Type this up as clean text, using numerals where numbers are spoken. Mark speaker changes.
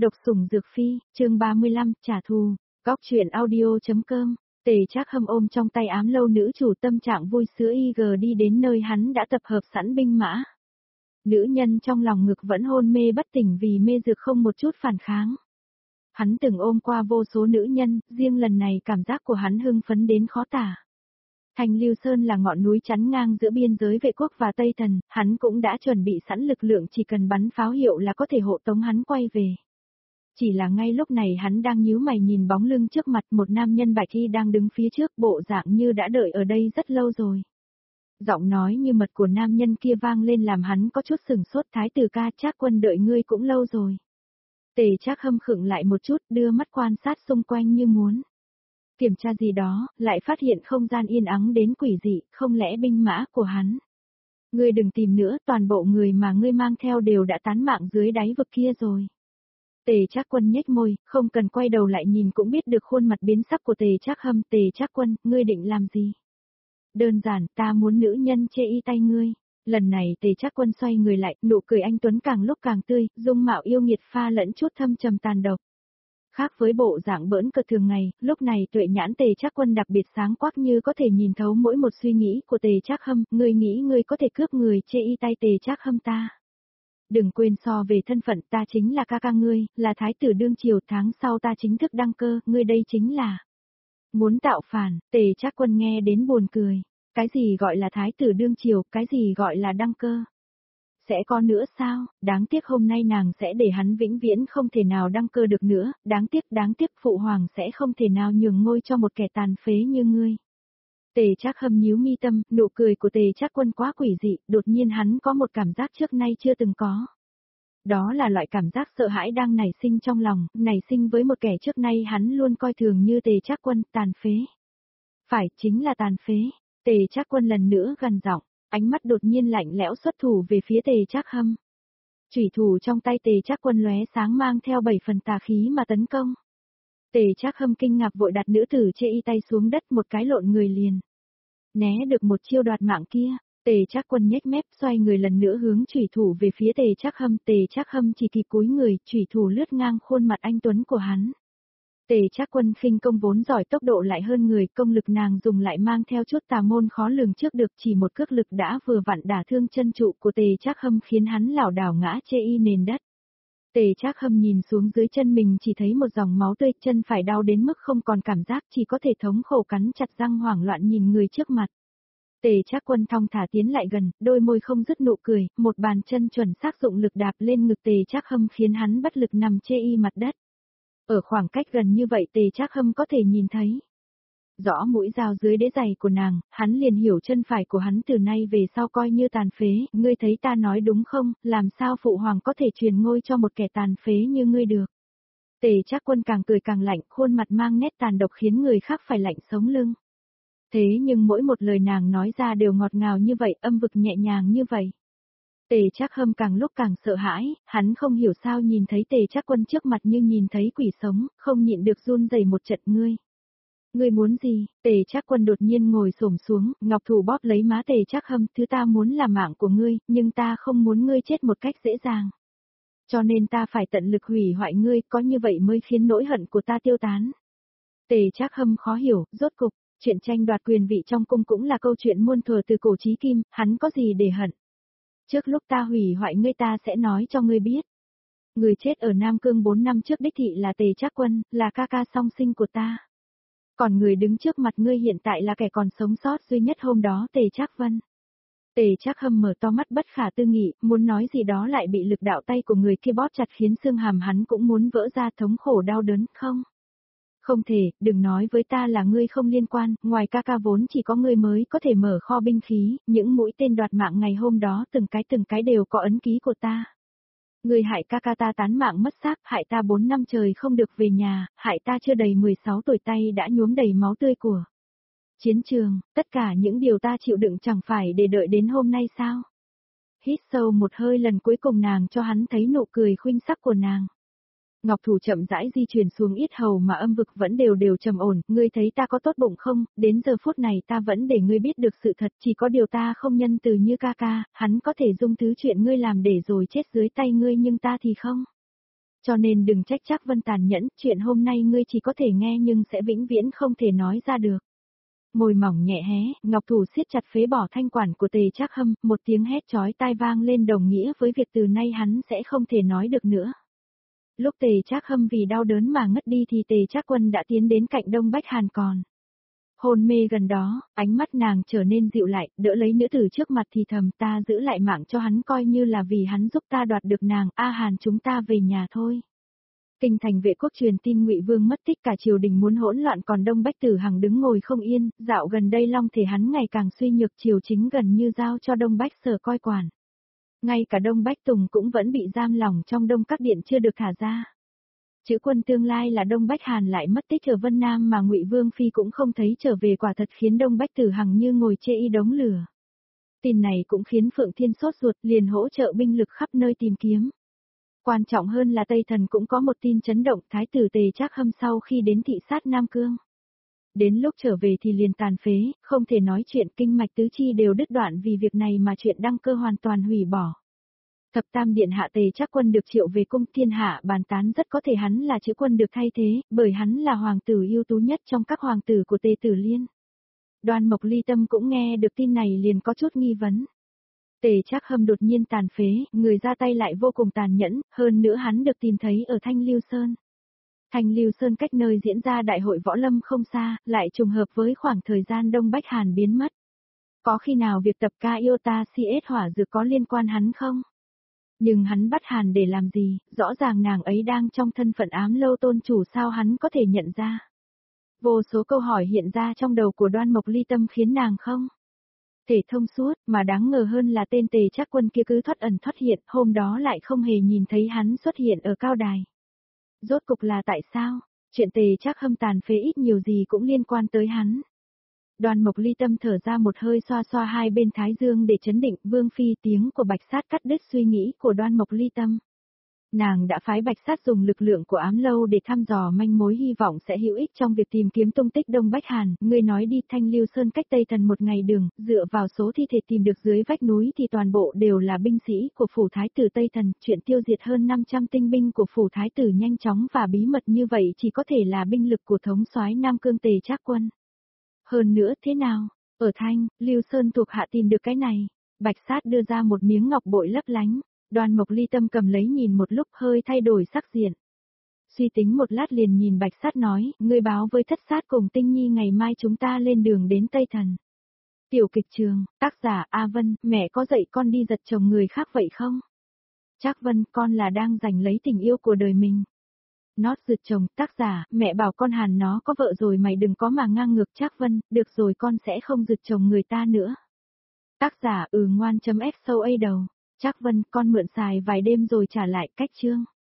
Speaker 1: Độc sủng dược phi, chương 35, trả thù. Góc truyện audio.com. Tề Trác Hâm ôm trong tay ám lâu nữ chủ, tâm trạng vui sướng IG đi đến nơi hắn đã tập hợp sẵn binh mã. Nữ nhân trong lòng ngực vẫn hôn mê bất tỉnh vì mê dược không một chút phản kháng. Hắn từng ôm qua vô số nữ nhân, riêng lần này cảm giác của hắn hưng phấn đến khó tả. Thanh Lưu Sơn là ngọn núi chắn ngang giữa biên giới vệ quốc và Tây Thần, hắn cũng đã chuẩn bị sẵn lực lượng, chỉ cần bắn pháo hiệu là có thể hộ tống hắn quay về. Chỉ là ngay lúc này hắn đang nhíu mày nhìn bóng lưng trước mặt, một nam nhân bạch y đang đứng phía trước, bộ dạng như đã đợi ở đây rất lâu rồi. Giọng nói như mật của nam nhân kia vang lên làm hắn có chút sửng sốt. Thái tử ca, Trác quân đợi ngươi cũng lâu rồi. Tề Trác Hâm khựng lại một chút, đưa mắt quan sát xung quanh như muốn kiểm tra gì đó, lại phát hiện không gian yên ắng đến quỷ dị, không lẽ binh mã của hắn. Ngươi đừng tìm nữa, toàn bộ người mà ngươi mang theo đều đã tán mạng dưới đáy vực kia rồi. Tề Trác Quân nhếch môi, không cần quay đầu lại nhìn cũng biết được khuôn mặt biến sắc của Tề Trác Hâm. Tề Trác Quân, ngươi định làm gì? Đơn giản, ta muốn nữ nhân chê y tay ngươi. Lần này Tề Trác Quân xoay người lại, nụ cười anh tuấn càng lúc càng tươi, dung mạo yêu nghiệt pha lẫn chút thâm trầm tàn độc. Khác với bộ dạng bỡn cợt thường ngày, lúc này tuệ nhãn Tề Trác Quân đặc biệt sáng quắc, như có thể nhìn thấu mỗi một suy nghĩ của Tề Trác Hâm. Ngươi nghĩ ngươi có thể cướp người chê y tay Tề Trác Hâm ta? Đừng quên, so về thân phận, ta chính là ca ca ngươi, là thái tử đương triều, tháng sau ta chính thức đăng cơ, ngươi đây chính là muốn tạo phản. Tề Trác Quân nghe đến buồn cười. Cái gì gọi là thái tử đương triều, cái gì gọi là đăng cơ? Sẽ có nữa sao? Đáng tiếc hôm nay nàng sẽ để hắn vĩnh viễn không thể nào đăng cơ được nữa, đáng tiếc phụ hoàng sẽ không thể nào nhường ngôi cho một kẻ tàn phế như ngươi. Tề Trác Hâm nhíu mi tâm, nụ cười của Tề Trác Quân quá quỷ dị, đột nhiên hắn có một cảm giác trước nay chưa từng có. Đó là loại cảm giác sợ hãi đang nảy sinh trong lòng, nảy sinh với một kẻ trước nay hắn luôn coi thường như Tề Trác Quân, tàn phế. Phải, chính là tàn phế. Tề Trác Quân lần nữa gằn giọng, ánh mắt đột nhiên lạnh lẽo xuất thủ về phía Tề Trác Hâm. Chủy thủ trong tay Tề Trác Quân lóe sáng mang theo 7 phần tà khí mà tấn công. Tề Trác Hâm kinh ngạc vội đặt nữ tử chê y tay xuống đất, một cái lộn người liền né được một chiêu đoạt mạng kia. Tề Trác Quân nhếch mép xoay người lần nữa hướng chủy thủ về phía Tề Trác Hâm. Tề Trác Hâm chỉ kịp cúi người, chủy thủ lướt ngang khuôn mặt anh tuấn của hắn. Tề Trác Quân khinh công vốn giỏi, tốc độ lại hơn người, công lực nàng dùng lại mang theo chút tà môn khó lường trước được, chỉ một cước lực đã vừa vặn đả thương chân trụ của Tề Trác Hâm, khiến hắn lảo đảo ngã chê y nền đất. Tề Trác Hâm nhìn xuống dưới chân mình chỉ thấy một dòng máu tươi, chân phải đau đến mức không còn cảm giác, chỉ có thể thống khổ cắn chặt răng hoảng loạn nhìn người trước mặt. Tề Trác Quân thong thả tiến lại gần, đôi môi không dứt nụ cười, một bàn chân chuẩn xác dụng lực đạp lên ngực Tề Trác Hâm khiến hắn bất lực nằm chê y mặt đất. Ở khoảng cách gần như vậy Tề Trác Hâm có thể nhìn thấy rõ mũi dao dưới đế giày của nàng, hắn liền hiểu chân phải của hắn từ nay về sau coi như tàn phế. Ngươi thấy ta nói đúng không, làm sao phụ hoàng có thể truyền ngôi cho một kẻ tàn phế như ngươi được? Tề Trác Quân càng cười càng lạnh, khuôn mặt mang nét tàn độc khiến người khác phải lạnh sống lưng. Thế nhưng mỗi một lời nàng nói ra đều ngọt ngào như vậy, âm vực nhẹ nhàng như vậy. Tề Trác Hâm càng lúc càng sợ hãi, hắn không hiểu sao nhìn thấy Tề Trác Quân trước mặt như nhìn thấy quỷ sống, không nhịn được run rẩy một trận. Ngươi muốn gì? Tề Trác Quân đột nhiên ngồi xổm xuống, ngọc thủ bóp lấy má Tề Trác Hâm, thứ ta muốn là mạng của ngươi, nhưng ta không muốn ngươi chết một cách dễ dàng. Cho nên ta phải tận lực hủy hoại ngươi, có như vậy mới khiến nỗi hận của ta tiêu tán. Tề Trác Hâm khó hiểu, rốt cục, chuyện tranh đoạt quyền vị trong cung cũng là câu chuyện muôn thuở từ cổ chí kim, hắn có gì để hận? Trước lúc ta hủy hoại ngươi ta sẽ nói cho ngươi biết. Người chết ở Nam Cương 4 năm trước đích thị là Tề Trác Quân, là ca ca song sinh của ta. Còn người đứng trước mặt ngươi hiện tại là kẻ còn sống sót duy nhất hôm đó, Tề Trác Vân. Tề Trác Hâm mở to mắt bất khả tư nghị, muốn nói gì đó lại bị lực đạo tay của người kia bóp chặt khiến xương hàm hắn cũng muốn vỡ ra, thống khổ đau đớn. Không thể, đừng nói với ta là ngươi không liên quan, ngoài ca ca vốn chỉ có ngươi mới có thể mở kho binh khí, những mũi tên đoạt mạng ngày hôm đó từng cái đều có ấn ký của ta. Ngươi hại ca ca ta tán mạng mất xác, hại ta 4 năm trời không được về nhà, hại ta chưa đầy 16 tuổi tay đã nhuốm đầy máu tươi của chiến trường, tất cả những điều ta chịu đựng chẳng phải để đợi đến hôm nay sao? Hít sâu một hơi lần cuối cùng nàng cho hắn thấy nụ cười khuynh sắc của nàng. Ngọc thủ chậm rãi di chuyển xuống yết hầu mà âm vực vẫn đều trầm ổn. Ngươi thấy ta có tốt bụng không? Đến giờ phút này ta vẫn để ngươi biết được sự thật, chỉ có điều ta không nhân từ như ca ca, hắn có thể dung thứ chuyện ngươi làm để rồi chết dưới tay ngươi nhưng ta thì không. Cho nên đừng trách Trác Vân tàn nhẫn, chuyện hôm nay ngươi chỉ có thể nghe nhưng sẽ vĩnh viễn không thể nói ra được. Môi mỏng nhẹ hé, ngọc thủ siết chặt phế bỏ thanh quản của Tề Trác Hâm, một tiếng hét chói tai vang lên đồng nghĩa với việc từ nay hắn sẽ không thể nói được nữa. Lúc Tề Trác Hâm vì đau đớn mà ngất đi thì Tề Trác Quân đã tiến đến cạnh Đông Bách Hàn còn. Hôn mê gần đó, ánh mắt nàng trở nên dịu lại, đỡ lấy nữ tử trước mặt thì thầm ta giữ lại mạng cho hắn coi như là vì hắn giúp ta đoạt được nàng, A Hàn chúng ta về nhà thôi. Kinh thành vệ quốc truyền tin Ngụy Vương mất tích cả triều đình muốn hỗn loạn còn Đông Bách Tử Hằng đứng ngồi không yên, dạo gần đây long thể hắn ngày càng suy nhược triều chính gần như giao cho Đông Bách Sở coi quản. Ngay cả Đông Bách Tùng cũng vẫn bị giam lỏng trong Đông Các Điện chưa được thả ra. Chữ quân tương lai là Đông Bách Hàn lại mất tích ở Vân Nam mà Ngụy Vương Phi cũng không thấy trở về quả thật khiến Đông Bách Tử Hằng như ngồi chê y đống lửa. Tin này cũng khiến Phượng Thiên sốt ruột liền hỗ trợ binh lực khắp nơi tìm kiếm. Quan trọng hơn là Tây Thần cũng có một tin chấn động Thái tử Tề Trác Hâm sau khi đến thị sát Nam Cương. Đến lúc trở về thì liền tàn phế, không thể nói chuyện kinh mạch tứ chi đều đứt đoạn vì việc này mà chuyện đăng cơ hoàn toàn hủy bỏ. Thập Tam Điện hạ Tề Trác Quân được triệu về cung thiên hạ bàn tán rất có thể hắn là Chữ Quân được thay thế, bởi hắn là hoàng tử ưu tú nhất trong các hoàng tử của Tề Tử Liên. Đoan Mộc Ly Tâm cũng nghe được tin này liền có chút nghi vấn. Tề Trác Hâm đột nhiên tàn phế, người ra tay lại vô cùng tàn nhẫn, hơn nữa hắn được tìm thấy ở Thanh Lưu Sơn. Thanh Lưu Sơn cách nơi diễn ra đại hội võ lâm không xa, lại trùng hợp với khoảng thời gian Đông Bách Hàn biến mất. Có khi nào việc tập ca yêu ta CS hỏa dược có liên quan hắn không? Nhưng hắn bắt Hàn để làm gì, rõ ràng nàng ấy đang trong thân phận ám lâu tôn chủ sao hắn có thể nhận ra. Vô số câu hỏi hiện ra trong đầu của Đoan Mộc Ly Tâm khiến nàng không thể thông suốt, mà đáng ngờ hơn là tên Tề Trác Quân kia cứ thoát ẩn thoát hiện, hôm đó lại không hề nhìn thấy hắn xuất hiện ở cao đài. Rốt cục là tại sao? Chuyện Tề Trác Hâm tàn phế ít nhiều gì cũng liên quan tới hắn. Đoan Mộc Ly Tâm thở ra một hơi xoa xoa hai bên thái dương để chấn định, Vương Phi tiếng của Bạch Sát cắt đứt suy nghĩ của Đoan Mộc Ly Tâm. Nàng đã phái Bạch Sát dùng lực lượng của ám lâu để thăm dò manh mối hy vọng sẽ hữu ích trong việc tìm kiếm tung tích Đông Bách Hàn, ngươi nói đi Thanh Lưu Sơn cách Tây Thần một ngày đường, dựa vào số thi thể tìm được dưới vách núi thì toàn bộ đều là binh sĩ của phủ thái tử Tây Thần, chuyện tiêu diệt hơn 500 tinh binh của phủ thái tử nhanh chóng và bí mật như vậy chỉ có thể là binh lực của thống soái Nam Cương Tề Trác Quân. Hơn nữa thế nào? Ở Thanh, Lưu Sơn thuộc hạ tìm được cái này. Bạch Sát đưa ra một miếng ngọc bội lấp lánh. Đoan Mộc Ly Tâm cầm lấy nhìn một lúc hơi thay đổi sắc diện. Suy tính một lát liền nhìn Bạch Sát nói, ngươi báo với Thất Sát cùng Tinh Nhi ngày mai chúng ta lên đường đến Tây Thần. Tiểu kịch trường, tác giả A Vân, mẹ có dạy con đi giật chồng người khác vậy không? Trác Vân, con là đang giành lấy tình yêu của đời mình. Nót giật chồng, tác giả, mẹ bảo con Hàn nó có vợ rồi mày đừng có mà ngang ngược Trác Vân, được rồi con sẽ không giật chồng người ta nữa. Tác giả ngoan.f sâu a đầu. Trác Vân, con mượn xài vài đêm rồi trả lại, cách chương.